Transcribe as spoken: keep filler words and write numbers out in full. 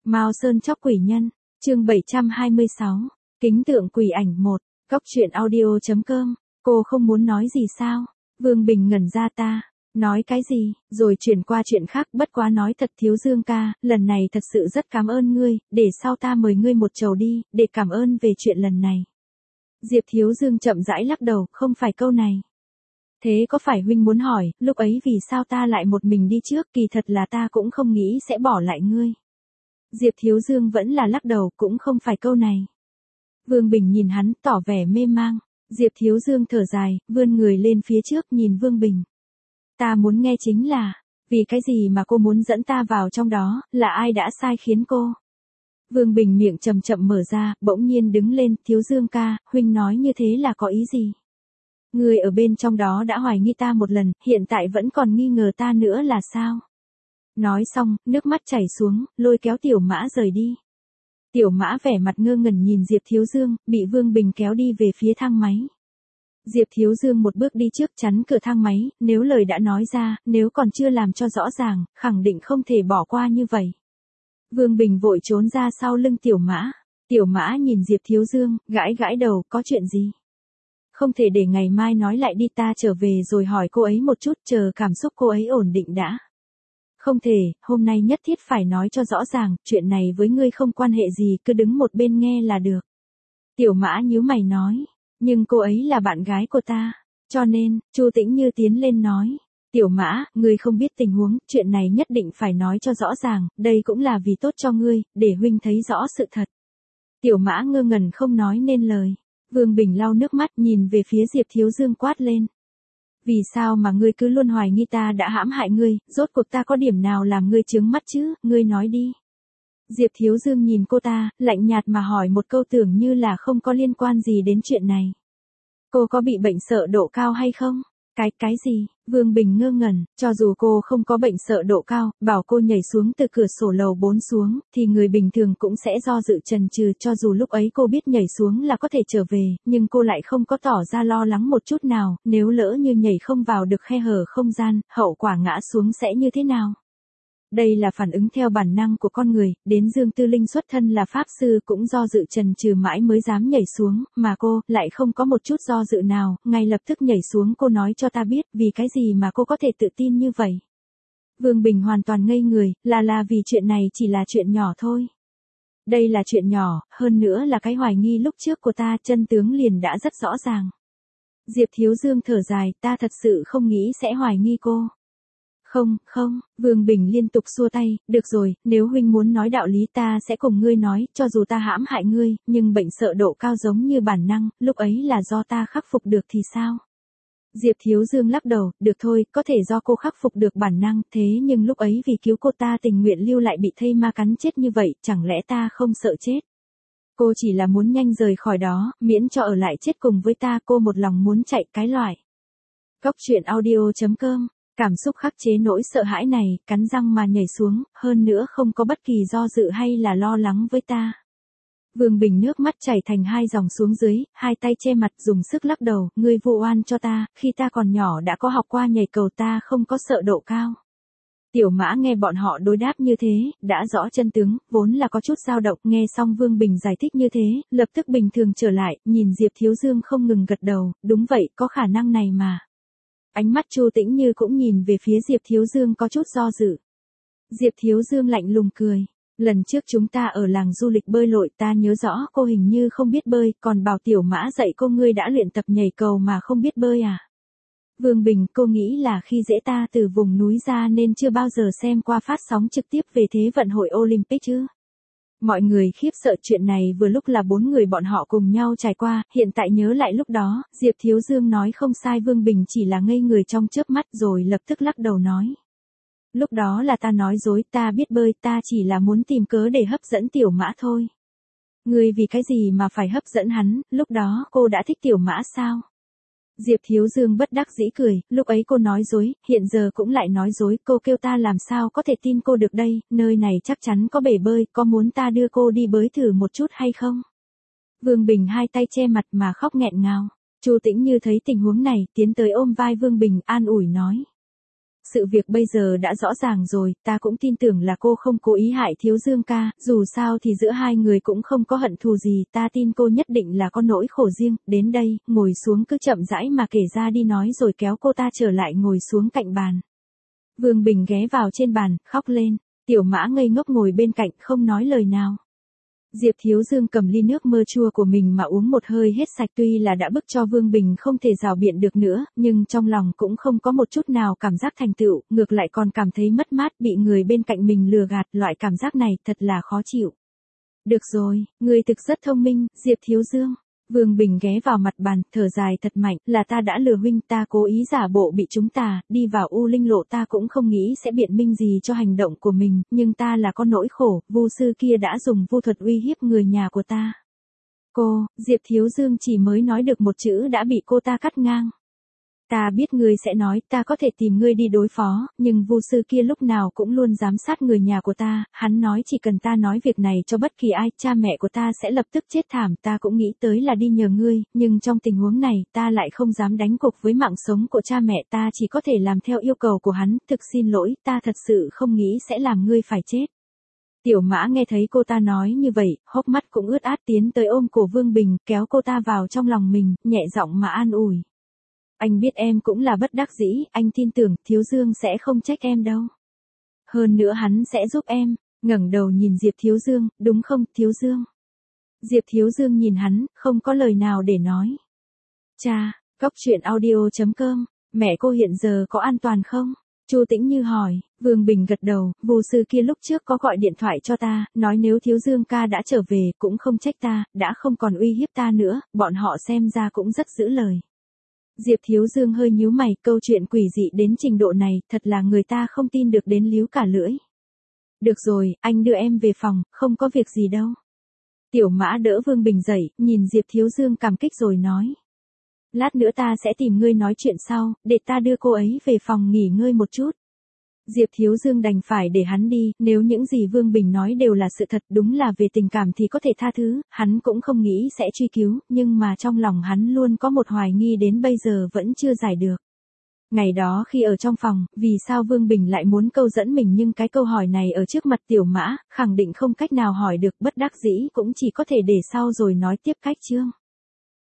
Mao Sơn chóc quỷ nhân, chương bảy trăm hai mươi sáu, kính tượng quỷ ảnh một, góc truyện audio chấm com, cô không muốn nói gì sao? Vương Bình ngẩn ra ta, nói cái gì, rồi chuyển qua chuyện khác, bất quá nói thật Thiếu Dương ca, lần này thật sự rất cảm ơn ngươi, để sau ta mời ngươi một chầu đi, để cảm ơn về chuyện lần này. Diệp Thiếu Dương chậm rãi lắc đầu, không phải câu này. Thế có phải huynh muốn hỏi, lúc ấy vì sao ta lại một mình đi trước, kỳ thật là ta cũng không nghĩ sẽ bỏ lại ngươi. Diệp Thiếu Dương vẫn là lắc đầu, cũng không phải câu này. Vương Bình nhìn hắn, tỏ vẻ mê mang. Diệp Thiếu Dương thở dài, vươn người lên phía trước nhìn Vương Bình. Ta muốn nghe chính là, vì cái gì mà cô muốn dẫn ta vào trong đó, là ai đã sai khiến cô? Vương Bình miệng chậm chậm mở ra, bỗng nhiên đứng lên, Thiếu Dương ca, huynh nói như thế là có ý gì? Người ở bên trong đó đã hoài nghi ta một lần, hiện tại vẫn còn nghi ngờ ta nữa là sao? Nói xong, nước mắt chảy xuống, lôi kéo Tiểu Mã rời đi. Tiểu Mã vẻ mặt ngơ ngẩn nhìn Diệp Thiếu Dương, bị Vương Bình kéo đi về phía thang máy. Diệp Thiếu Dương một bước đi trước chắn cửa thang máy, nếu lời đã nói ra, nếu còn chưa làm cho rõ ràng, khẳng định không thể bỏ qua như vậy. Vương Bình vội trốn ra sau lưng Tiểu Mã. Tiểu Mã nhìn Diệp Thiếu Dương, gãi gãi đầu, có chuyện gì? Không thể để ngày mai nói lại đi, ta trở về rồi hỏi cô ấy một chút, chờ cảm xúc cô ấy ổn định đã. Không thể, hôm nay nhất thiết phải nói cho rõ ràng, chuyện này với ngươi không quan hệ gì, cứ đứng một bên nghe là được. Tiểu Mã nhíu mày nói, nhưng cô ấy là bạn gái của ta, cho nên, Chu Tĩnh Như tiến lên nói. Tiểu Mã, ngươi không biết tình huống, chuyện này nhất định phải nói cho rõ ràng, đây cũng là vì tốt cho ngươi, để huynh thấy rõ sự thật. Tiểu Mã ngơ ngẩn không nói nên lời. Vương Bình lau nước mắt nhìn về phía Diệp Thiếu Dương quát lên. Vì sao mà ngươi cứ luôn hoài nghi ta đã hãm hại ngươi, rốt cuộc ta có điểm nào làm ngươi chướng mắt chứ, ngươi nói đi. Diệp Thiếu Dương nhìn cô ta, lạnh nhạt mà hỏi một câu tưởng như là không có liên quan gì đến chuyện này. Cô có bị bệnh sợ độ cao hay không? Cái, cái gì? Vương Bình ngơ ngẩn, cho dù cô không có bệnh sợ độ cao, bảo cô nhảy xuống từ cửa sổ lầu bốn xuống, thì người bình thường cũng sẽ do dự chần chừ, cho dù lúc ấy cô biết nhảy xuống là có thể trở về, nhưng cô lại không có tỏ ra lo lắng một chút nào, nếu lỡ như nhảy không vào được khe hở không gian, hậu quả ngã xuống sẽ như thế nào? Đây là phản ứng theo bản năng của con người, đến Dương Tư Linh xuất thân là pháp sư cũng do dự chần chừ mãi mới dám nhảy xuống, mà cô lại không có một chút do dự nào, ngay lập tức nhảy xuống. Cô nói cho ta biết, vì cái gì mà cô có thể tự tin như vậy? Vương Bình hoàn toàn ngây người, là là vì chuyện này chỉ là chuyện nhỏ thôi. Đây là chuyện nhỏ, hơn nữa là cái hoài nghi lúc trước của ta, chân tướng liền đã rất rõ ràng. Diệp Thiếu Dương thở dài, ta thật sự không nghĩ sẽ hoài nghi cô. Không, không, Vương Bình liên tục xua tay, được rồi, nếu huynh muốn nói đạo lý ta sẽ cùng ngươi nói, cho dù ta hãm hại ngươi, nhưng bệnh sợ độ cao giống như bản năng, lúc ấy là do ta khắc phục được thì sao? Diệp Thiếu Dương lắc đầu, được thôi, có thể do cô khắc phục được bản năng, thế nhưng lúc ấy vì cứu cô ta tình nguyện lưu lại bị thây ma cắn chết như vậy, chẳng lẽ ta không sợ chết? Cô chỉ là muốn nhanh rời khỏi đó, miễn cho ở lại chết cùng với ta, cô một lòng muốn chạy cái loại. Góc truyện audio chấm com. Cảm xúc khắc chế nỗi sợ hãi này, cắn răng mà nhảy xuống, hơn nữa không có bất kỳ do dự hay là lo lắng với ta. Vương Bình nước mắt chảy thành hai dòng xuống dưới, hai tay che mặt dùng sức lắc đầu, ngươi vu oan cho ta, khi ta còn nhỏ đã có học qua nhảy cầu, ta không có sợ độ cao. Tiểu Mã nghe bọn họ đối đáp như thế, đã rõ chân tướng, vốn là có chút dao động, nghe xong Vương Bình giải thích như thế, lập tức bình thường trở lại, nhìn Diệp Thiếu Dương không ngừng gật đầu, đúng vậy, có khả năng này mà. Ánh mắt Chu Tĩnh Như cũng nhìn về phía Diệp Thiếu Dương có chút do dự. Diệp Thiếu Dương lạnh lùng cười. Lần trước chúng ta ở làng du lịch bơi lội, ta nhớ rõ cô hình như không biết bơi, còn bảo Tiểu Mã dạy cô, ngươi đã luyện tập nhảy cầu mà không biết bơi à? Vương Bình, cô nghĩ là khi dễ ta từ vùng núi ra nên chưa bao giờ xem qua phát sóng trực tiếp về Thế vận hội Olympic chứ? Mọi người khiếp sợ, chuyện này vừa lúc là bốn người bọn họ cùng nhau trải qua, hiện tại nhớ lại lúc đó, Diệp Thiếu Dương nói không sai, Vương Bình chỉ là ngây người trong chớp mắt rồi lập tức lắc đầu nói. Lúc đó là ta nói dối, ta biết bơi, ta chỉ là muốn tìm cớ để hấp dẫn Tiểu Mã thôi. Ngươi vì cái gì mà phải hấp dẫn hắn, lúc đó cô đã thích Tiểu Mã sao? Diệp Thiếu Dương bất đắc dĩ cười, lúc ấy cô nói dối, hiện giờ cũng lại nói dối, cô kêu ta làm sao có thể tin cô được đây, nơi này chắc chắn có bể bơi, có muốn ta đưa cô đi bơi thử một chút hay không? Vương Bình hai tay che mặt mà khóc nghẹn ngào. Chu Tĩnh Như thấy tình huống này, tiến tới ôm vai Vương Bình, an ủi nói. sự việc bây giờ đã rõ ràng rồi, ta cũng tin tưởng là cô không cố ý hại Thiếu Dương ca, dù sao thì giữa hai người cũng không có hận thù gì, ta tin cô nhất định là có nỗi khổ riêng, đến đây, ngồi xuống cứ chậm rãi mà kể ra đi nói rồi kéo cô ta trở lại ngồi xuống cạnh bàn. Vương Bình ghé vào trên bàn, khóc lên, Tiểu Mã ngây ngốc ngồi bên cạnh không nói lời nào. Diệp Thiếu Dương cầm ly nước mơ chua của mình mà uống một hơi hết sạch, tuy là đã bức cho Vương Bình không thể rào biện được nữa, nhưng trong lòng cũng không có một chút nào cảm giác thành tựu, ngược lại còn cảm thấy mất mát bị người bên cạnh mình lừa gạt, loại cảm giác này thật là khó chịu. Được rồi, ngươi thực rất thông minh, Diệp Thiếu Dương. Vương Bình ghé vào mặt bàn, thở dài thật mạnh, là ta đã lừa huynh, ta cố ý giả bộ bị chúng tà, đi vào U Linh Lộ, ta cũng không nghĩ sẽ biện minh gì cho hành động của mình, nhưng ta là có nỗi khổ, vu sư kia đã dùng vu thuật uy hiếp người nhà của ta. Cô, Diệp Thiếu Dương chỉ mới nói được một chữ đã bị cô ta cắt ngang. Ta biết ngươi sẽ nói, ta có thể tìm ngươi đi đối phó, nhưng vu sư kia lúc nào cũng luôn giám sát người nhà của ta, hắn nói chỉ cần ta nói việc này cho bất kỳ ai, cha mẹ của ta sẽ lập tức chết thảm, ta cũng nghĩ tới là đi nhờ ngươi, nhưng trong tình huống này, ta lại không dám đánh cuộc với mạng sống của cha mẹ, ta chỉ có thể làm theo yêu cầu của hắn, thực xin lỗi, ta thật sự không nghĩ sẽ làm ngươi phải chết. Tiểu Mã nghe thấy cô ta nói như vậy, hốc mắt cũng ướt át tiến tới ôm cổ Vương Bình, kéo cô ta vào trong lòng mình, nhẹ giọng mà an ủi. Anh biết em cũng là bất đắc dĩ, anh tin tưởng Thiếu Dương sẽ không trách em đâu. Hơn nữa hắn sẽ giúp em, ngẩng đầu nhìn Diệp Thiếu Dương, đúng không Thiếu Dương? Diệp Thiếu Dương nhìn hắn, không có lời nào để nói. Cha, Cóc Truyện Audio chấm com, mẹ cô hiện giờ có an toàn không? Chu Tĩnh Như hỏi. Vương Bình gật đầu, vu sư kia lúc trước có gọi điện thoại cho ta, nói nếu Thiếu Dương ca đã trở về, cũng không trách ta, đã không còn uy hiếp ta nữa, bọn họ xem ra cũng rất giữ lời. Diệp Thiếu Dương hơi nhíu mày, câu chuyện quỷ dị đến trình độ này, thật là người ta không tin được đến líu cả lưỡi. Được rồi, anh đưa em về phòng, không có việc gì đâu. Tiểu Mã đỡ Vương Bình dậy, nhìn Diệp Thiếu Dương cảm kích rồi nói. Lát nữa ta sẽ tìm ngươi nói chuyện sau, để ta đưa cô ấy về phòng nghỉ ngơi một chút. Diệp Thiếu Dương đành phải để hắn đi, nếu những gì Vương Bình nói đều là sự thật, đúng là về tình cảm thì có thể tha thứ, hắn cũng không nghĩ sẽ truy cứu, nhưng mà trong lòng hắn luôn có một hoài nghi đến bây giờ vẫn chưa giải được. Ngày đó khi ở trong phòng, vì sao Vương Bình lại muốn câu dẫn mình, nhưng cái câu hỏi này ở trước mặt Tiểu Mã, khẳng định không cách nào hỏi được, bất đắc dĩ cũng chỉ có thể để sau rồi nói tiếp cách chương.